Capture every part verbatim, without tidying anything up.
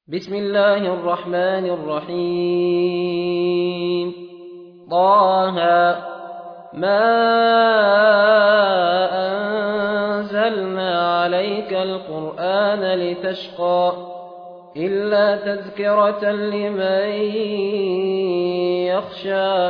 بسم الله الرحمن الرحيم طه ما أنزلنا عليك القرآن لتشقى إلا تذكرة لمن يخشى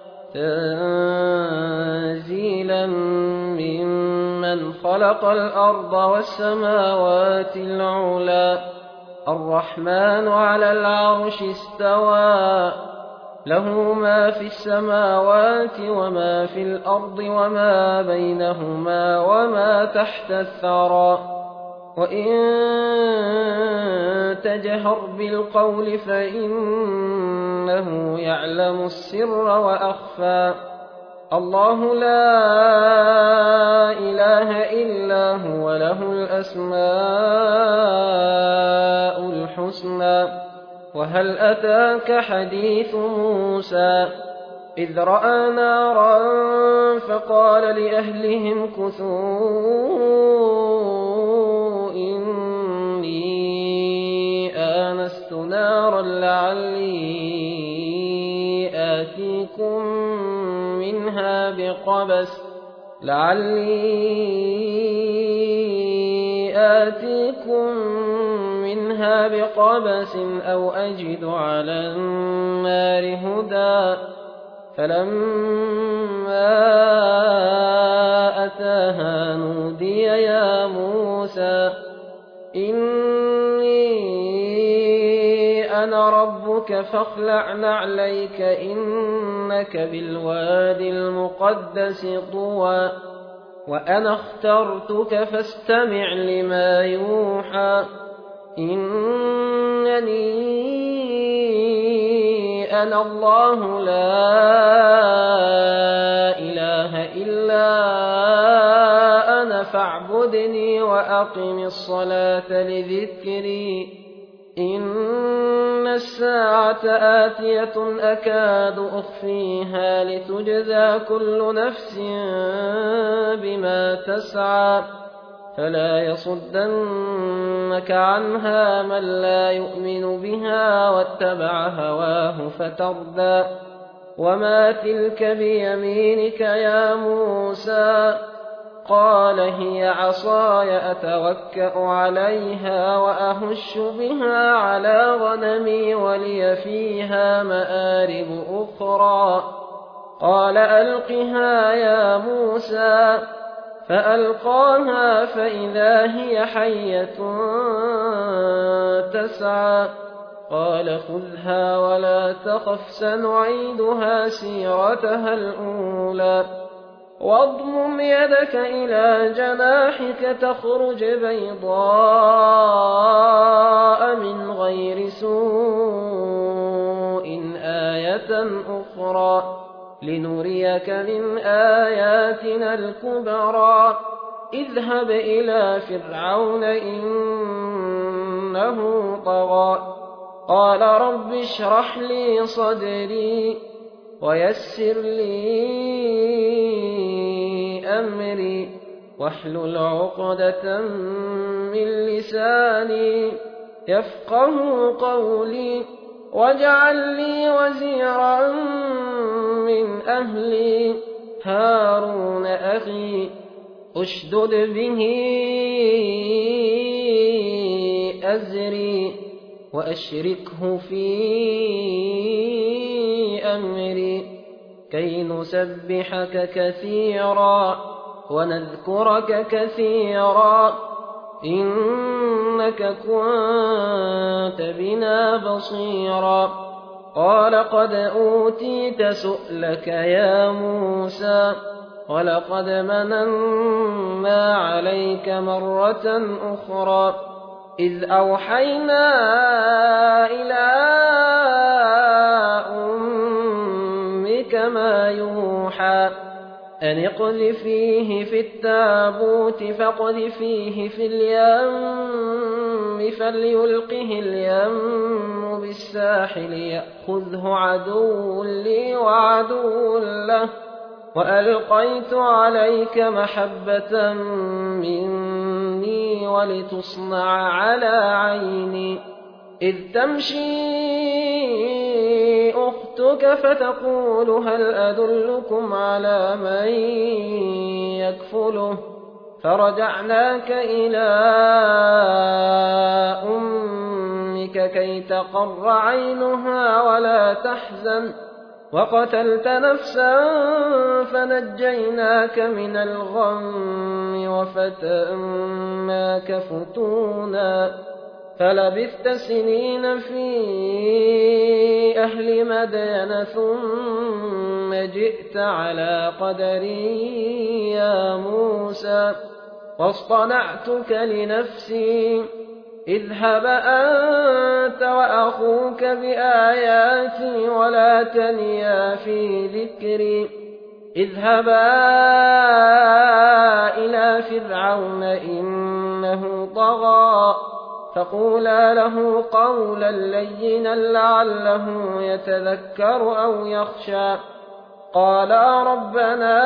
تنزيلا ممن خلق الأرض والسماوات العلى الرحمن على العرش استوى له ما في السماوات وما في الأرض وما بينهما وما تحت الثرى وإن تجهر بالقول فإنه يعلم السر وأخفى الله لا إله إلا هو له الأسماء الحسنى وهل أتاك حديث موسى إذ رأى نارا فقال لأهلهم كثوا إني آنست نارا لعلي آتيكم منها بقبس لعلي آتيكم منها بقبس أو أجد على النار هدى فلما أتاها نودي يا موسى إني أنا ربك فاخلع نعليك إنك بالوادي المقدس طوى وأنا اخترتك فاستمع لما يوحى إنني أنا الله لا إله إلا أنا فاعبدني وأقم الصلاة لذكري إن الساعة آتية أكاد أخفيها لتجزى كل نفس بما تسعى فلا يصدنك عنها من لا يؤمن بها واتبع هواه فتردى وما تلك بيمينك يا موسى قال هي عصاي أتوكأ عليها وأهش بها على غنمي ولي فيها مآرب أخرى قال ألقها يا موسى فألقاها فإذا هي حية تسعى قال خذها ولا تخف سنعيدها سيرتها الأولى واضمم يدك إلى جناحك تخرج بيضاء من غير سوء آية أخرى لنريك من آياتنا الكبرى اذهب إلى فرعون إنه طغى قال رب اشرح لي صدري ويسر لي أمري واحلل عقدة من لساني يفقه قولي واجعل لي وزيرا من أهلي هارون أخي أشدد به أزري وأشركه في أمري كي نسبحك كثيرا ونذكرك كثيرا إنك كنت بنا بصيرا قال قد أوتيت سؤلك يا موسى ولقد مننا عليك مرة أخرى إذ أوحينا إلى أمك ما يوحى أن اقذفيه في التابوت فاقذفيه في اليم فليلقه اليم بالساحل يأخذه عدو لي وعدو له وألقيت عليك محبة مني ولتصنع على عيني إذ تمشي أختك فتقول هل أدلكم على من يكفله فرجعناك إلى أمك كي تقر عينها ولا تحزن وقتلت نفسا فنجيناك من الغم وفتناك فتونا فلبثت سنين في أهل مدين ثم جئت على قدري يا موسى واصطنعتك لنفسي اذهب أنت وأخوك بآياتي ولا تنيا في ذكري اذهبا إلى فرعون إنه طغى فقولا له قولا لينا لعله يتذكر أو يخشى قالا ربنا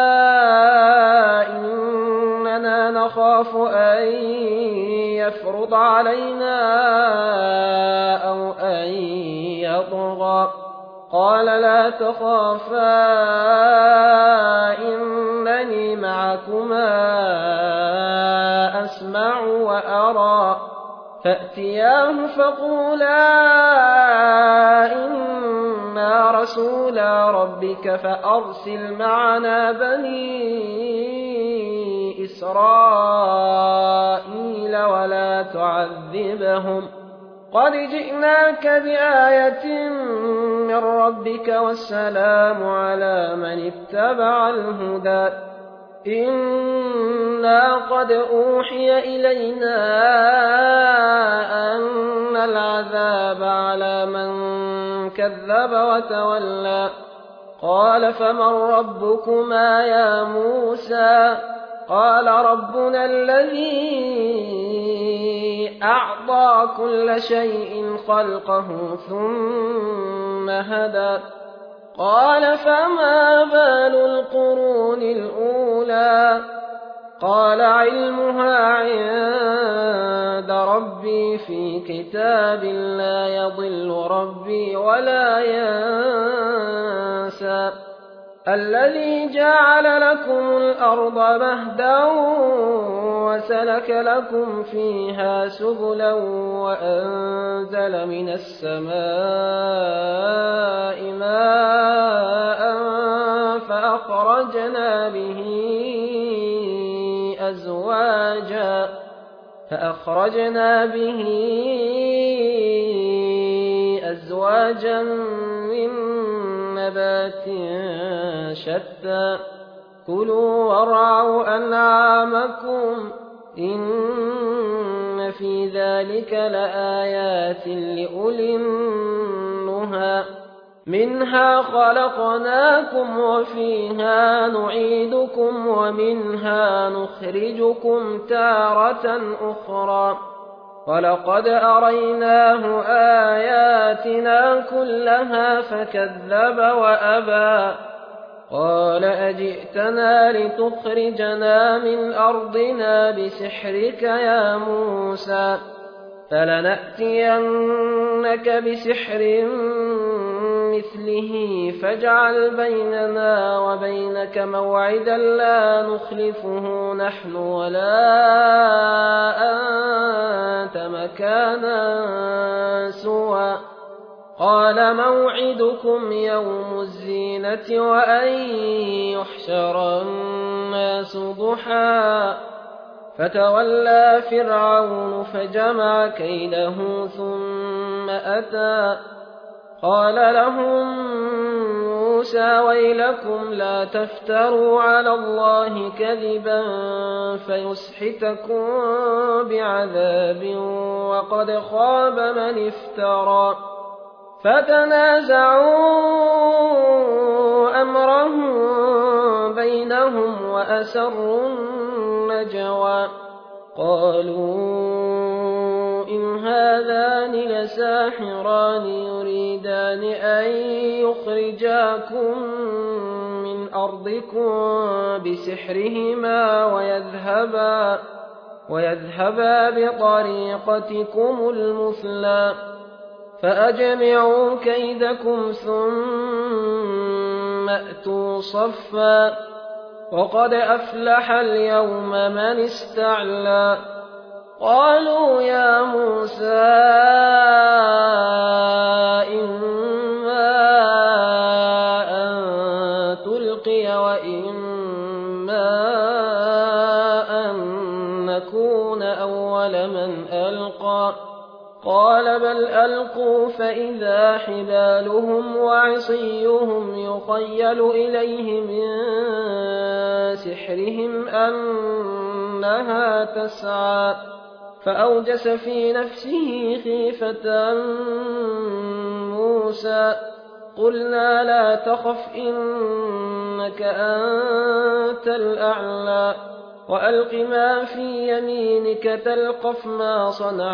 إننا نخاف أن يفرض علينا أو أن يطغى قال لا تخافا إنني معكما أسمع وأرى فأتياه فقولا إنا رسولا ربك فأرسل معنا بني إسرائيل ولا تعذبهم قد جئناك بآية من ربك والسلام على من اتبع الهدى إنا قد أوحي إلينا أن العذاب على من كذب وتولى قال فمن ربكما يا موسى قال ربنا الذي أعطى كل شيء خلقه ثم هدى قال فما بال القرون الأولى قال علمها عند ربي في كتاب لا يضل ربي ولا ينسى الذي جعل لكم الأرض مهدا وسلك لكم فيها سبلا وأنزل من السماء ماء فأخرجنا به أزواجا فأخرجنا به أزواجا من نبات شتى كلوا وارعوا أنعامكم إن في ذلك لآيات لأولي النهى منها خلقناكم وفيها نعيدكم ومنها نخرجكم تارة أخرى ولقد أريناه آياتنا كلها فكذب وأبى قال أجئتنا لتخرجنا من أرضنا بسحرك يا موسى فلنأتينك بسحر مثله فاجعل بيننا وبينك موعدا لا نخلفه نحن ولا أنت مكانا سوى قال موعدكم يوم الزينة وأن يحشر الناس ضحى فتولى فرعون فجمع كيده ثم أتى قال لهم موسى ويلكم لا تفتروا على الله كذبا فيسحتكم بعذاب وقد خاب من افترى فتنازعوا أمرهم بينهم وأسروا النجوى قالوا إن هذان لساحران يريدان أن يخرجاكم من أرضكم بسحرهما ويذهبا ويذهبا بطريقتكم المثلى فأجمعوا كيدكم ثم أتوا صفا وقد أفلح اليوم من استعلى قالوا يا موسى إما أن تلقي وإما أن نكون أول من ألقى قال بل ألقوا فإذا حبالهم وعصيهم يخيل إليه من سحرهم أنها تسعى فأوجس في نفسه خيفة موسى قلنا لا تخف إنك أنت الأعلى وألق ما في يمينك تلقف ما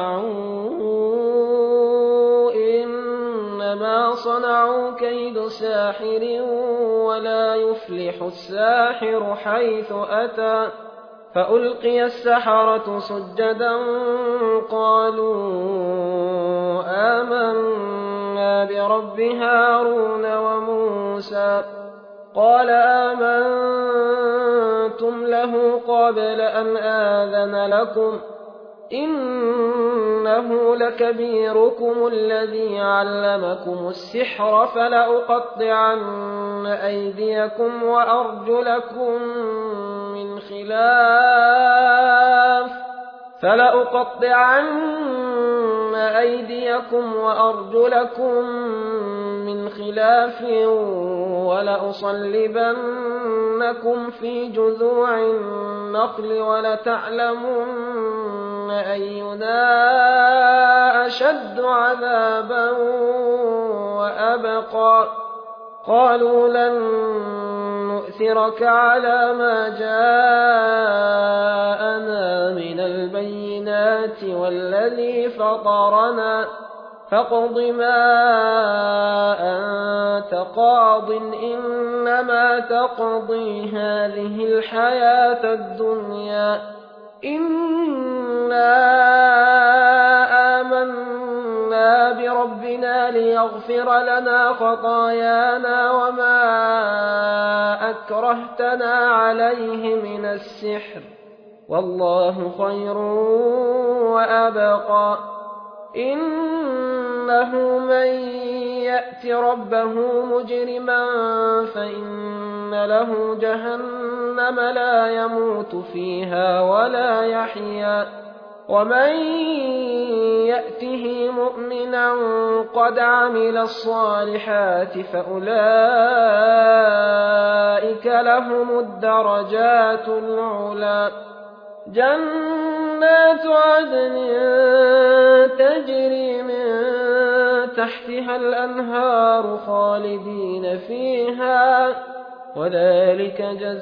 صنعوا إنما صنعوا كيد ساحر ولا يفلح الساحر حيث أتى فألقي السحرة سجدا قالوا آمنا برب هارون وموسى قال آمنتم له قبل أن آذن لكم إنه لكبيركم الذي علمكم السحر فلأقطعن أيديكم وأرجلكم من خلاف فلأقطعن أيديكم وأرجلكم من خلاف ولأصلبنكم في جذوع النخل ولتعلمن أينا أشد عذابا وأبقى قالوا لن نؤثرك على ما جاءنا من البينات والذي فطرنا فاقض ما أنت قاض إنما تقضي هذه الحياة الدنيا إنا آمنا بربنا ليغفر لنا خطايانا وما أكرهتنا عليه من السحر والله خير وأبقى إنه من يأت ربه مجرما فإن له جهنم لا يموت فيها ولا يحيا ومن يأته مؤمنا قد عمل الصالحات فأولئك لهم الدرجات العلى جنات عدن تجري من تحتها الأنهار خالدين فيها وذلك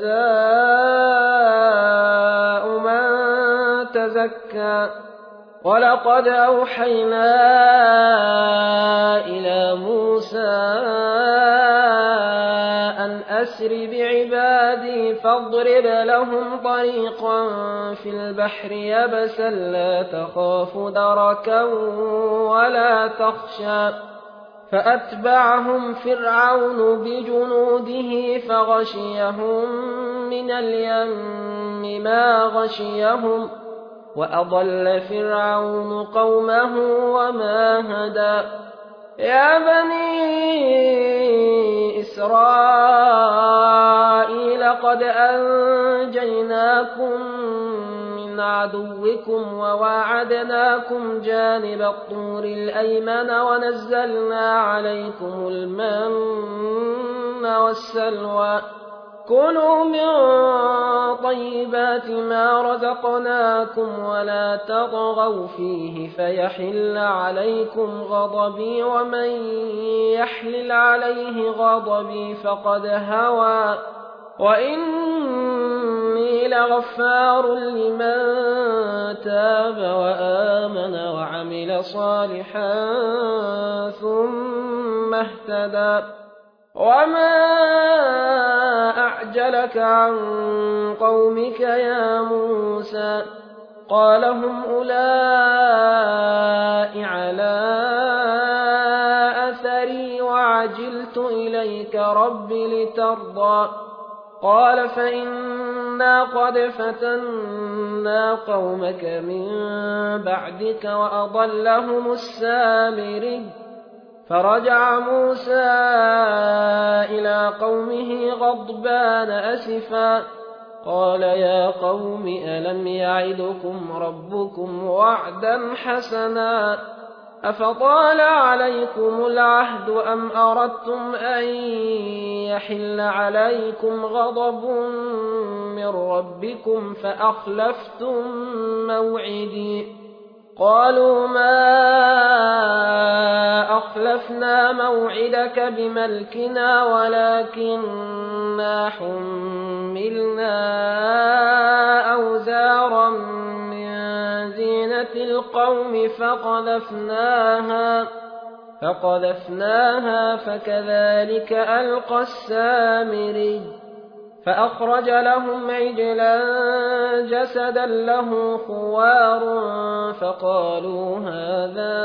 جزاء من تزكى ولقد أوحينا إلى موسى أن أسر بعبادي فاضرب لهم طريقا في البحر يبسا لا تخاف دركا ولا تخشى فأتبعهم فرعون بجنوده فغشيهم من اليم ما غشيهم وأضل فرعون قومه وما هدى يا بني إسرائيل قد أنجيناكم من عدوكم وواعدناكم جانب الطور الأيمن ونزلنا عليكم المن والسلوى كلوا من طيبات ما رزقناكم ولا تطغوا فيه فيحل عليكم غضبي ومن يحلل عليه غضبي فقد هوى وإني لغفار لمن تاب وآمن وعمل صالحا ثم اهتدى وما أعجلك عن قومك يا موسى قال هم أولئك على أثري وعجلت إليك رب لترضى قال فإنا قد فتنا قومك من بعدك وأضلهم السامري فرجع موسى إلى قومه غضبان أسفا قال يا قوم ألم يعدكم ربكم وعدا حسنا أفطال عليكم العهد أم أردتم أن يحل عليكم غضب من ربكم فأخلفتم موعدي قالوا ما أخلفنا موعدك بملكنا ولكننا حملنا أوزارا من زينة القوم فقذفناها فقذفناها فكذلك ألقى السامري فأخرج لهم عجلا جسدا له خوار فقالوا هذا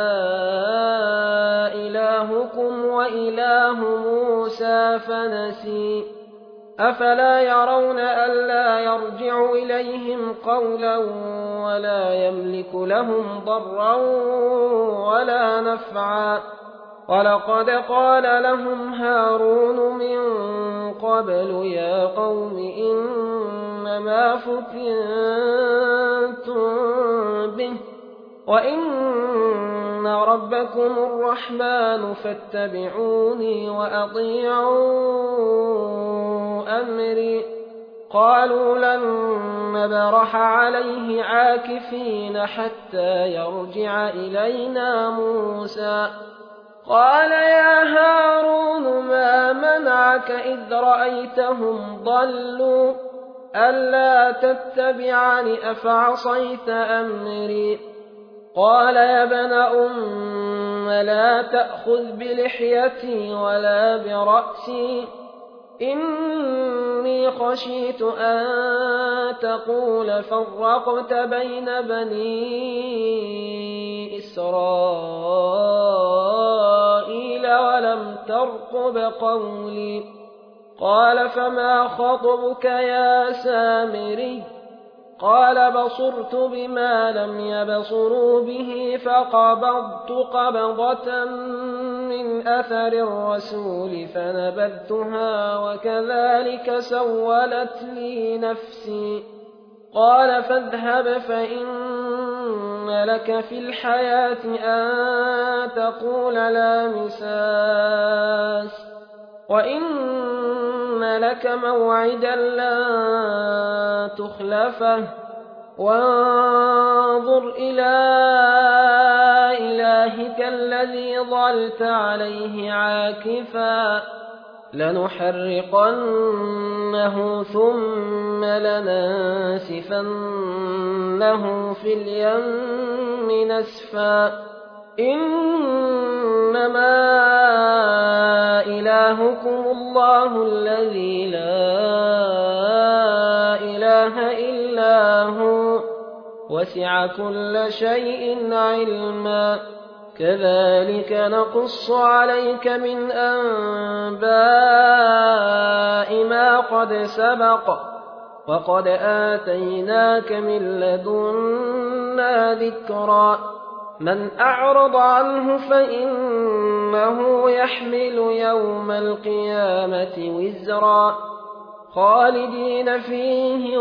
إلهكم وإله موسى فنسي أفلا يرون ألا يرجع إليهم قولا ولا يملك لهم ضرا ولا نفعا ولقد قال لهم هارون من قبل يا قوم إنما فتنتم به وإن ربكم الرحمن فاتبعوني وأطيعوا أمري قالوا لن نبرح عليه عاكفين حتى يرجع إلينا موسى قال يا هارون ما منعك إذ رأيتهم ضلوا ألا تتبعني أفعصيت أمري قال يا ابن أم لا تأخذ بلحيتي ولا برأسي إني خشيت أن تقول فرقت بين بني إسرائيل ولم ترقب قولي قال فما خطبك يا سامري قال بصرت بما لم يبصروا به فقبضت قبضة من أثر الرسول فنبذتها وكذلك سولت لي نفسي قال فاذهب فإن لك في الحياة أن تقول لا مساس وإن لك موعدا لن تخلفه وانظر إلى إلهك الذي ظلت عليه عاكفا لنحرقنه ثم لننسفنه في اليم نسفا إنما إلهكم الله الذي لا إله إلا هو وسع كل شيء علما كذلك نقص عليك من أنباء ما قد سبق وقد آتيناك من لدنا ذكرا من أعرض عنه فإنه يحمل يوم القيامة وزرا خالدين فيه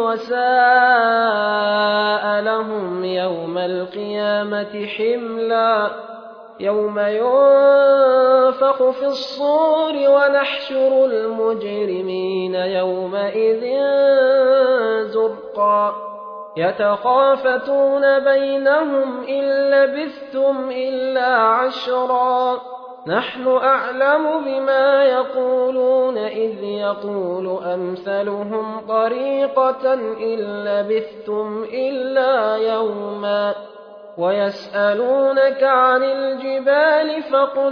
وساء لهم يوم القيامة حملا يوم ينفخ في الصور ونحشر المجرمين يومئذ زرقا يتخافتون بينهم إن لبثتم إلا عشرا نحن أعلم بما يقولون إذ يقول أمثلهم طريقة إن لبثتم إلا يوما ويسألونك عن الجبال فقل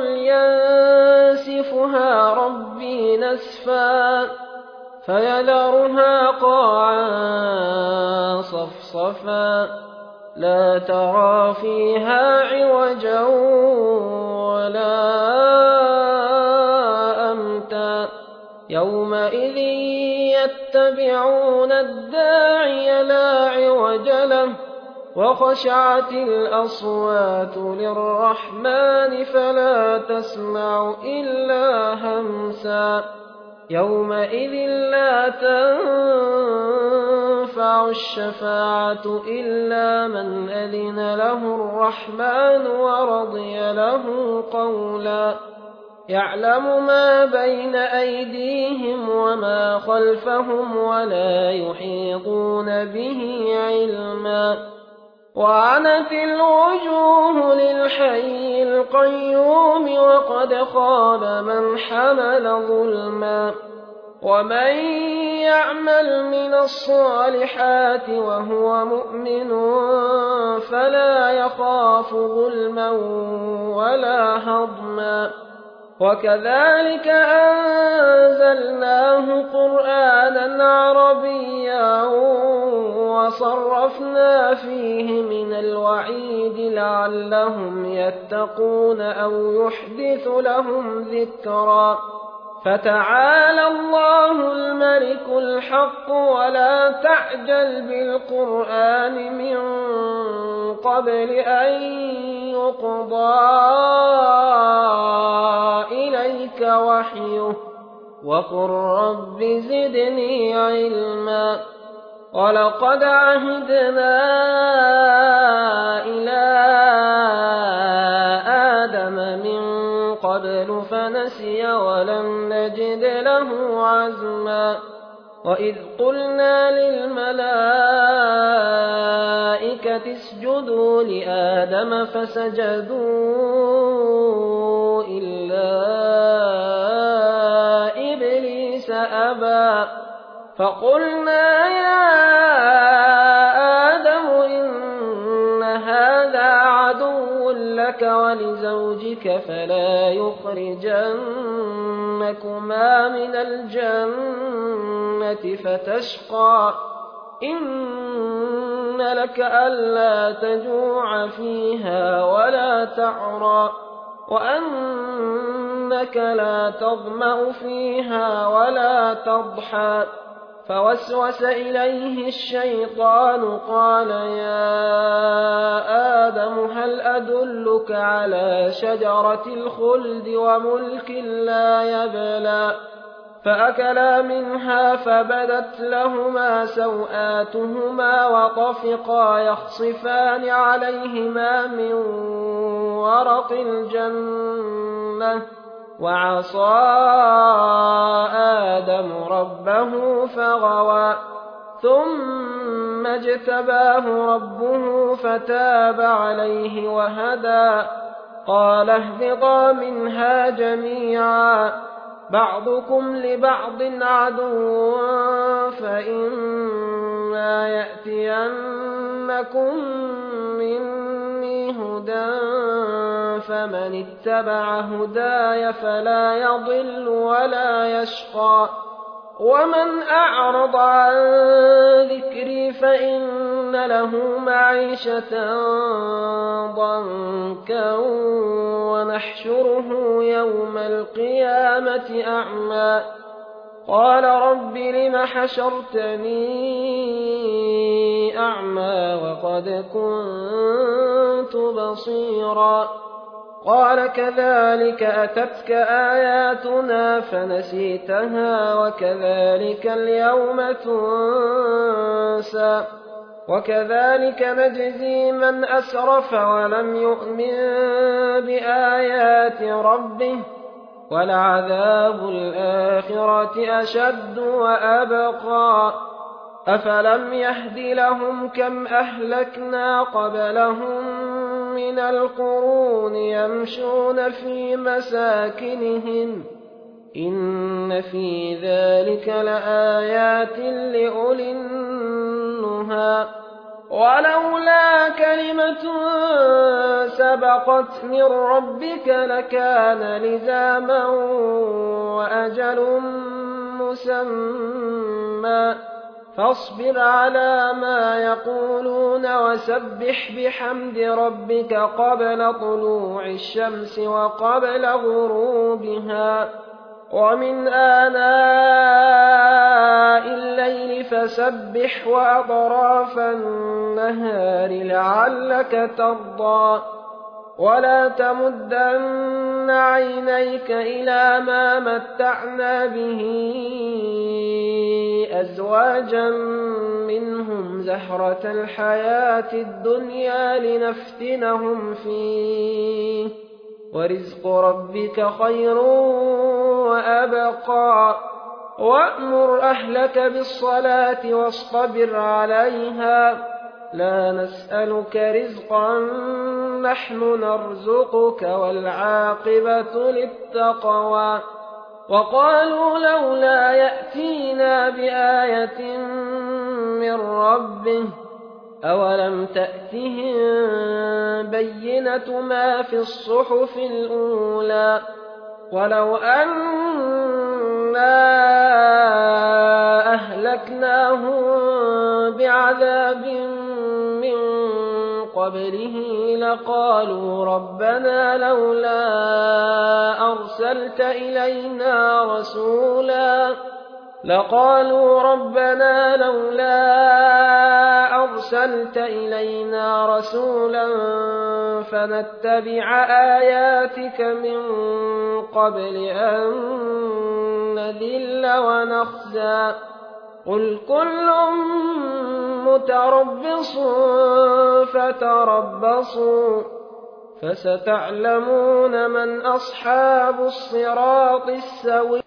ينسفها ربي نسفا فيذرها قاعا صفصفا لا ترى فيها عوجا ولا أمتا يومئذ يتبعون الداعي لا عوج له وخشعت الأصوات للرحمن فلا تسمع إلا همسا يومئذ لا تنفع الشفاعة إلا من أذن له الرحمن ورضي له قولا يعلم ما بين أيديهم وما خلفهم ولا يحيطون به علما وعنت الوجوه للحي القيوم وقد خاب من حمل ظلما ومن يعمل من الصالحات وهو مؤمن فلا يخاف ظلما ولا هضما وكذلك أنزلناه قرآنا عربيا وصرفنا فيه من الوعيد لعلهم يتقون أو يحدث لهم ذكرا فتعالى الله الملك الحق ولا تعجل بالقرآن من قبل أن يقضى إليك وحيه وقل رب زدني علما ولقد عهدنا إلى آدم من قبل فنسي ولم نجد له عزما وإذ قلنا للملائكة اسجدوا لآدم فسجدوا إلا إبليس أبى فقلنا يا آدم إن هذا عدو لك ولزوجك فلا يخرجنكما من الجنة فتشقى إن لك ألا تجوع فيها ولا تعرى وأنك لا تظمأ فيها ولا تضحى فوسوس إليه الشيطان قال يا آدم هل أدلك على شجرة الخلد وملك لا يبلى فأكلا منها فبدت لهما سوآتهما وطفقا يخصفان عليهما من ورق الجنة وعصى آدم ربه فغوى ثم اجتباه ربه فتاب عليه وهدى قال اهبطا منها جميعا بعضكم لبعض عدو فإما يأتينكم مني هدى فمن اتبع هداي فلا يضل ولا يشقى ومن أعرض عن ذكري فإن له معيشة ضنكا ونحشره يوم القيامة أعمى قال رب لم حشرتني أعمى وقد كنت بصيرا قال كذلك أتتك آياتنا فنسيتها وكذلك اليوم تنسى وكذلك نجزي من أسرف ولم يؤمن بآيات ربه ولعذاب الآخرة أشد وأبقى أفلم يهد لهم كم أهلكنا قبلهم من القرون يمشون في مساكنهم إن في ذلك لآيات لأولي النهى ولولا كلمة سبقت من ربك لكان لزاما وأجل مسمى فاصبر على ما يقولون وسبح بحمد ربك قبل طلوع الشمس وقبل غروبها ومن آناء الليل فسبح وأطراف النهار لعلك ترضى ولا تمدن عينيك إلى ما متعنا به أزواجا منهم زهرة الحياة الدنيا لنفتنهم فيه ورزق ربك خير وأبقى وأمر أهلك بالصلاة واصطبر عليها لا نسألك رزقا نحن نرزقك والعاقبة للتقوى وقالوا لولا يأتينا بآية من ربه أولم تأتهم بينة ما في الصحف الأولى ولو أنا أهلكناهم بعذاب من قبله لقالوا ربنا لولا أرسلت إلينا رسولا لقالوا ربنا لولا أرسلت إلينا رسولا فنتبع آياتك من قبل أن نذل ونخزى قل كل متربص فتربصوا فستعلمون من أصحاب الصراط السوي